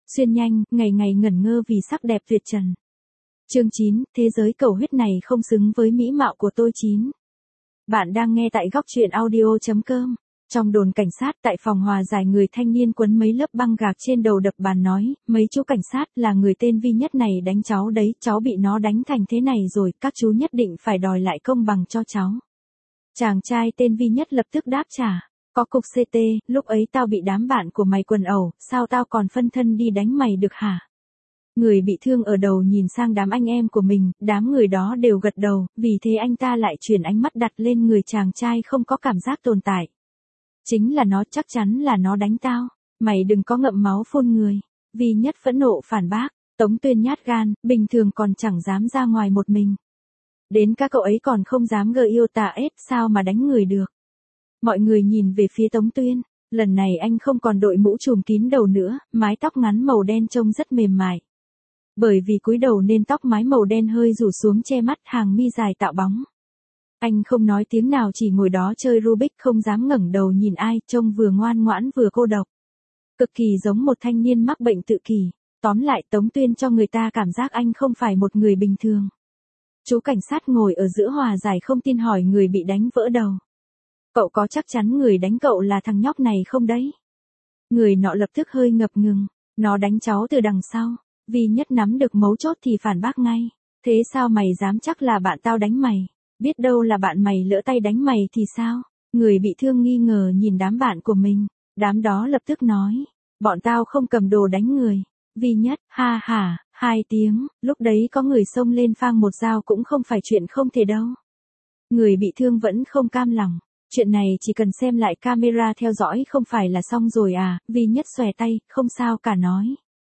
Xuyên nhanh, ngày ngày ngẩn ngơ vì sắc đẹp tuyệt trần. Chương 9, thế giới cầu huyết này không xứng với mỹ mạo của tôi. 9. Bạn đang nghe tại góc truyện audio.com. Trong đồn cảnh sát tại phòng hòa giải, người thanh niên quấn mấy lớp băng gạc trên đầu đập bàn nói, mấy chú cảnh sát, là người tên Vi Nhất này đánh cháu đấy, cháu bị nó đánh thành thế này rồi, các chú nhất định phải đòi lại công bằng cho cháu. Chàng trai tên Vi Nhất lập tức đáp trả, có cục CT, lúc ấy tao bị đám bạn của mày quần ẩu, sao tao còn phân thân đi đánh mày được hả? Người bị thương ở đầu nhìn sang đám anh em của mình, đám người đó đều gật đầu, vì thế anh ta lại chuyển ánh mắt đặt lên người chàng trai không có cảm giác tồn tại. Chính là nó, chắc chắn là nó đánh tao, mày đừng có ngậm máu phun người. Vi Nhất phẫn nộ phản bác, Tống Tuyên nhát gan, bình thường còn chẳng dám ra ngoài một mình. Đến các cậu ấy còn không dám gơ yêu tà ết, sao mà đánh người được. Mọi người nhìn về phía Tống Tuyên, lần này anh không còn đội mũ trùm kín đầu nữa, mái tóc ngắn màu đen trông rất mềm mại. Bởi vì cúi đầu nên tóc mái màu đen hơi rủ xuống che mắt, hàng mi dài tạo bóng. Anh không nói tiếng nào, chỉ ngồi đó chơi Rubik, không dám ngẩng đầu nhìn ai, trông vừa ngoan ngoãn vừa cô độc. Cực kỳ giống một thanh niên mắc bệnh tự kỷ. Tóm lại, Tống Tuyên cho người ta cảm giác anh không phải một người bình thường. Chú cảnh sát ngồi ở giữa hòa giải không tin hỏi người bị đánh vỡ đầu. Cậu có chắc chắn người đánh cậu là thằng nhóc này không đấy? Người nọ lập tức hơi ngập ngừng, nó đánh cháu từ đằng sau. Vi Nhất nắm được mấu chốt thì phản bác ngay. Thế sao mày dám chắc là bạn tao đánh mày? Biết đâu là bạn mày lỡ tay đánh mày thì sao? Người bị thương nghi ngờ nhìn đám bạn của mình. Đám đó lập tức nói, bọn tao không cầm đồ đánh người. Vi Nhất, ha ha, 2 tiếng, lúc đấy có người xông lên phang một dao cũng không phải chuyện không thể đâu. Người bị thương vẫn không cam lòng. Chuyện này chỉ cần xem lại camera theo dõi không phải là xong rồi à? Vi Nhất xòe tay, không sao cả nói.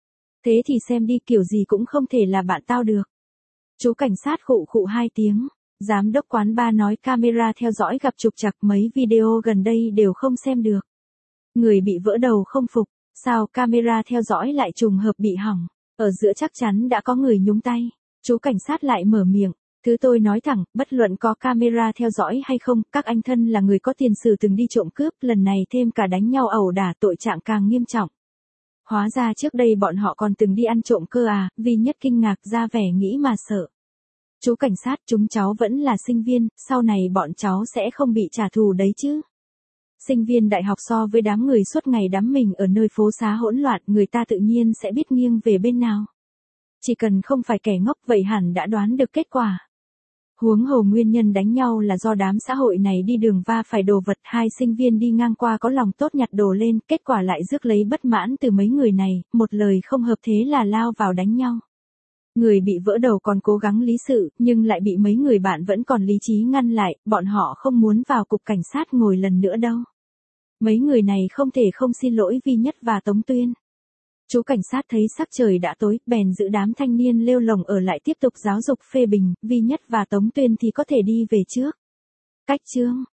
Thế thì xem đi, kiểu gì cũng không thể là bạn tao được. Chú cảnh sát khụ khụ 2 tiếng. Giám đốc quán bar nói camera theo dõi gặp trục trặc, mấy video gần đây đều không xem được. Người bị vỡ đầu không phục, sao camera theo dõi lại trùng hợp bị hỏng, ở giữa chắc chắn đã có người nhúng tay. Chú cảnh sát lại mở miệng, thứ tôi nói thẳng, bất luận có camera theo dõi hay không, các anh thân là người có tiền sử từng đi trộm cướp, lần này thêm cả đánh nhau ẩu đả, tội trạng càng nghiêm trọng. Hóa ra trước đây bọn họ còn từng đi ăn trộm cơ à? Vi Nhất kinh ngạc, ra vẻ nghĩ mà sợ. Chú cảnh sát, chúng cháu vẫn là sinh viên, sau này bọn cháu sẽ không bị trả thù đấy chứ. Sinh viên đại học so với đám người suốt ngày đắm mình ở nơi phố xá hỗn loạn, người ta tự nhiên sẽ biết nghiêng về bên nào. Chỉ cần không phải kẻ ngốc vậy hẳn đã đoán được kết quả. Huống hồ nguyên nhân đánh nhau là do đám xã hội này đi đường va phải đồ vật, 2 sinh viên đi ngang qua có lòng tốt nhặt đồ lên, kết quả lại rước lấy bất mãn từ mấy người này, một lời không hợp thế là lao vào đánh nhau. Người bị vỡ đầu còn cố gắng lý sự, nhưng lại bị mấy người bạn vẫn còn lý trí ngăn lại, bọn họ không muốn vào cục cảnh sát ngồi lần nữa đâu. Mấy người này không thể không xin lỗi Vi Nhất và Tống Tuyên. Chú cảnh sát thấy sắc trời đã tối, bèn giữ đám thanh niên lêu lồng ở lại tiếp tục giáo dục phê bình, Vi Nhất và Tống Tuyên thì có thể đi về trước. Cách chương